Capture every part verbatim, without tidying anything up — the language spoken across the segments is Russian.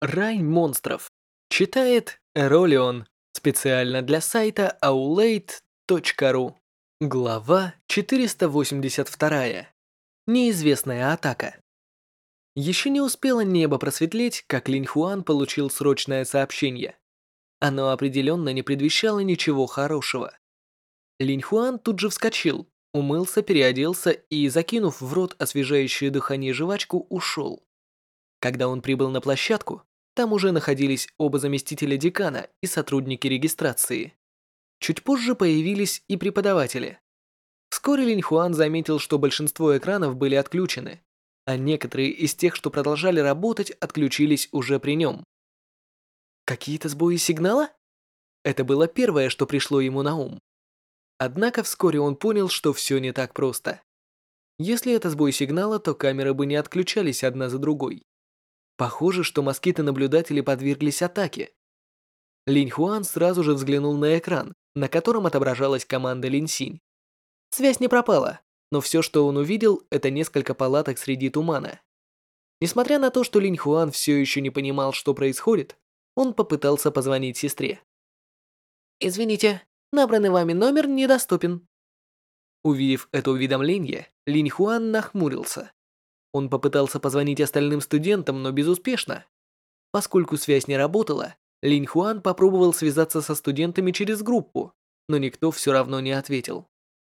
Рай монстров. Читает Эролион. Специально для сайта аулейт точка ру. Глава четыреста восемьдесят два. Неизвестная атака. Еще не успело небо просветлеть, как Линь Хуан получил срочное сообщение. Оно определенно не предвещало ничего хорошего. Линь Хуан тут же вскочил, умылся, переоделся и, закинув в рот освежающее дыхание жвачку, ушел. Когда он прибыл на площадку, там уже находились оба заместителя декана и сотрудники регистрации. Чуть позже появились и преподаватели. Вскоре Линь Хуан заметил, что большинство экранов были отключены, а некоторые из тех, что продолжали работать, отключились уже при нем. Какие-то сбои сигнала? Это было первое, что пришло ему на ум. Однако вскоре он понял, что все не так просто. Если это сбой сигнала, то камеры бы не отключались одна за другой. Похоже, что москиты-наблюдатели подверглись атаке. Линь Хуан сразу же взглянул на экран, на котором отображалась команда Линь Синь. Связь не пропала, но все, что он увидел, это несколько палаток среди тумана. Несмотря на то, что Линь Хуан все еще не понимал, что происходит, он попытался позвонить сестре. «Извините, набранный вами номер недоступен». Увидев это уведомление, Линь Хуан нахмурился. Он попытался позвонить остальным студентам, но безуспешно. Поскольку связь не работала, Линь Хуан попробовал связаться со студентами через группу, но никто все равно не ответил.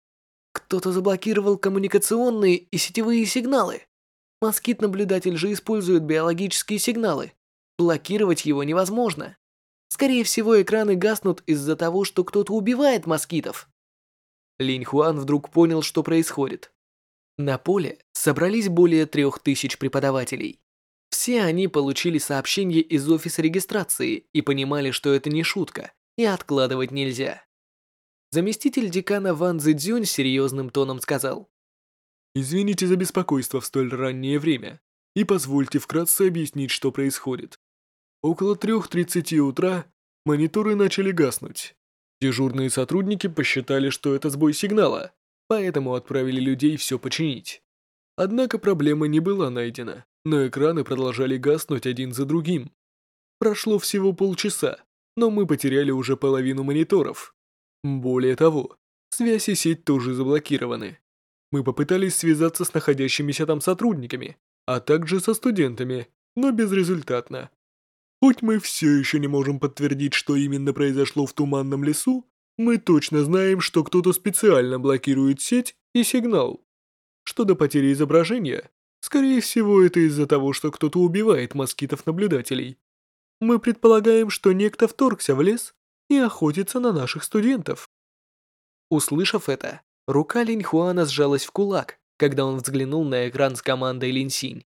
Кто-то заблокировал коммуникационные и сетевые сигналы. Москит-наблюдатель же использует биологические сигналы. Блокировать его невозможно. Скорее всего, экраны гаснут из-за того, что кто-то убивает москитов. Линь Хуан вдруг понял, что происходит. На поле собрались более трех тысяч преподавателей. Все они получили сообщение из офиса регистрации и понимали, что это не шутка, и откладывать нельзя. Заместитель декана Ван Цзэцзюнь серьезным тоном сказал: «Извините за беспокойство в столь раннее время, и позвольте вкратце объяснить, что происходит. Около трех тридцати утра мониторы начали гаснуть. Дежурные сотрудники посчитали, что это сбой сигнала, поэтому отправили людей все починить. Однако проблема не была найдена, но экраны продолжали гаснуть один за другим. Прошло всего полчаса, но мы потеряли уже половину мониторов. Более того, связь и сеть тоже заблокированы. Мы попытались связаться с находящимися там сотрудниками, а также со студентами, но безрезультатно. Хоть мы все еще не можем подтвердить, что именно произошло в туманном лесу, мы точно знаем, что кто-то специально блокирует сеть и сигнал. Что до потери изображения, скорее всего, это из-за того, что кто-то убивает москитов-наблюдателей. Мы предполагаем, что некто вторгся в лес и охотится на наших студентов». Услышав это, рука Линь Хуана сжалась в кулак, когда он взглянул на экран с командой Линь Синь.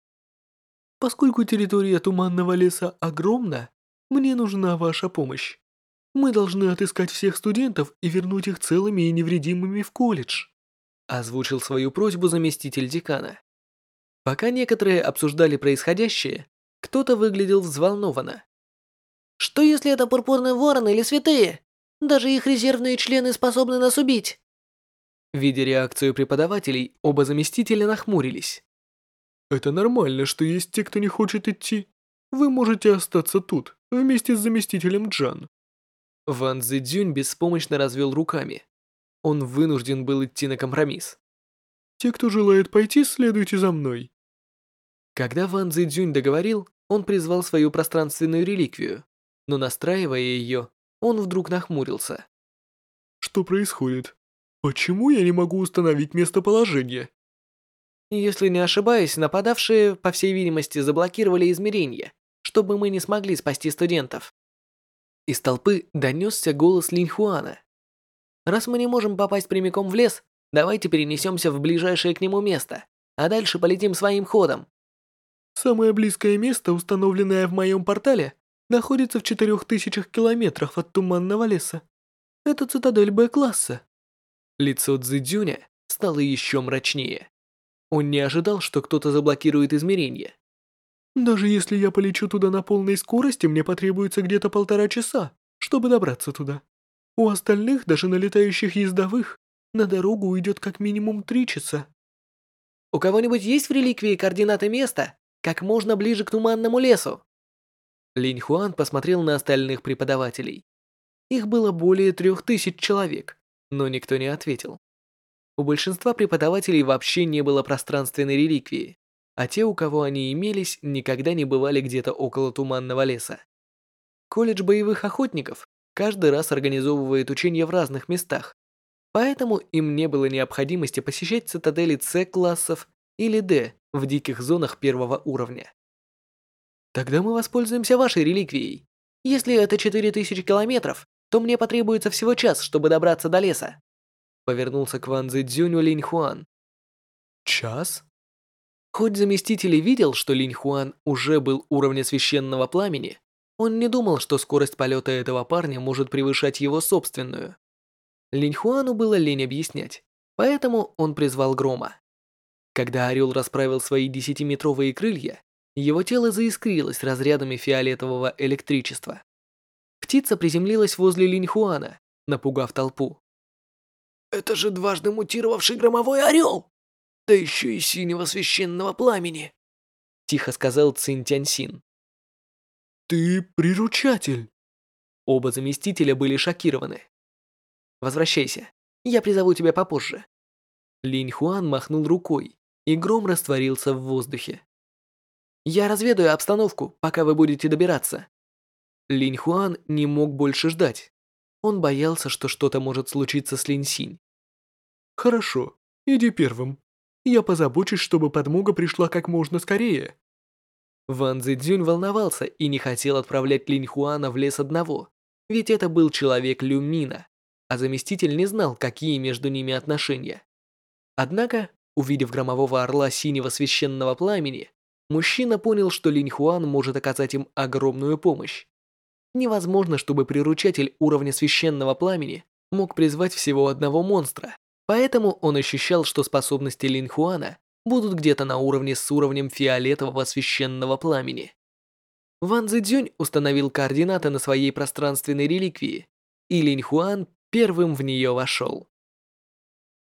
«Поскольку территория Туманного леса огромна, мне нужна ваша помощь. Мы должны отыскать всех студентов и вернуть их целыми и невредимыми в колледж», озвучил свою просьбу заместитель декана. Пока некоторые обсуждали происходящее, кто-то выглядел взволнованно. «Что если это пурпурный ворон или святые? Даже их резервные члены способны нас убить!» Видя реакцию преподавателей, оба заместителя нахмурились. «Это нормально, что есть те, кто не хочет идти. Вы можете остаться тут, вместе с заместителем Джан». Ван Цзэцзюнь беспомощно развел руками. Он вынужден был идти на компромисс. «Те, кто желает пойти, следуйте за мной». Когда Ван Цзэцзюнь договорил, он призвал свою пространственную реликвию, но настраивая ее, он вдруг нахмурился. «Что происходит? Почему я не могу установить местоположение?» Если не ошибаюсь, нападавшие, по всей видимости, заблокировали измерения, чтобы мы не смогли спасти студентов. Из толпы донесся голос Линь Хуана. «Раз мы не можем попасть прямиком в лес, давайте перенесемся в ближайшее к нему место, а дальше полетим своим ходом». «Самое близкое место, установленное в моем портале, находится в четырех тысячах километрах от Туманного леса. Это цитадель Б-класса». Лицо Цзэцзюня стало еще мрачнее. Он не ожидал, что кто-то заблокирует измерения. «Даже если я полечу туда на полной скорости, мне потребуется где-то полтора часа, чтобы добраться туда. У остальных, даже на летающих ездовых, на дорогу уйдет как минимум три часа». «У кого-нибудь есть в реликвии координаты места, как можно ближе к Туманному лесу?» Линь Хуан посмотрел на остальных преподавателей. Их было более трех тысяч человек, но никто не ответил. У большинства преподавателей вообще не было пространственной реликвии, а те, у кого они имелись, никогда не бывали где-то около туманного леса. Колледж боевых охотников каждый раз организовывает учения в разных местах, поэтому им не было необходимости посещать цитадели С-классов или Д в диких зонах первого уровня. Тогда мы воспользуемся вашей реликвией. Если это четыре тысячи километров, то мне потребуется всего час, чтобы добраться до леса. Повернулся к Ван Цзюню Линь Хуан. Час? Хоть заместитель и видел, что Линь Хуан уже был уровня священного пламени, он не думал, что скорость полета этого парня может превышать его собственную. Линь Хуану было лень объяснять, поэтому он призвал грома. Когда орел расправил свои десятиметровые крылья, его тело заискрилось разрядами фиолетового электричества. Птица приземлилась возле Линь Хуана, напугав толпу. «Это же дважды мутировавший громовой орел! Да еще и синего священного пламени!» Тихо сказал Цин Тяньсин. «Ты приручатель!» Оба заместителя были шокированы. «Возвращайся, я призову тебя попозже». Линь Хуан махнул рукой, и гром растворился в воздухе. «Я разведаю обстановку, пока вы будете добираться». Линь Хуан не мог больше ждать. Он боялся, что что-то может случиться с Линь Синь. «Хорошо, иди первым. Я позабочусь, чтобы подмога пришла как можно скорее». Ван Цзюнь волновался и не хотел отправлять Линь Хуана в лес одного, ведь это был человек Люмина, а заместитель не знал, какие между ними отношения. Однако, увидев громового орла синего священного пламени, мужчина понял, что Линь Хуан может оказать им огромную помощь. Невозможно, чтобы приручатель уровня священного пламени мог призвать всего одного монстра, поэтому он ощущал, что способности Линь Хуана будут где-то на уровне с уровнем фиолетового священного пламени. Ван Цзюнь установил координаты на своей пространственной реликвии, и Линь Хуан первым в нее вошел.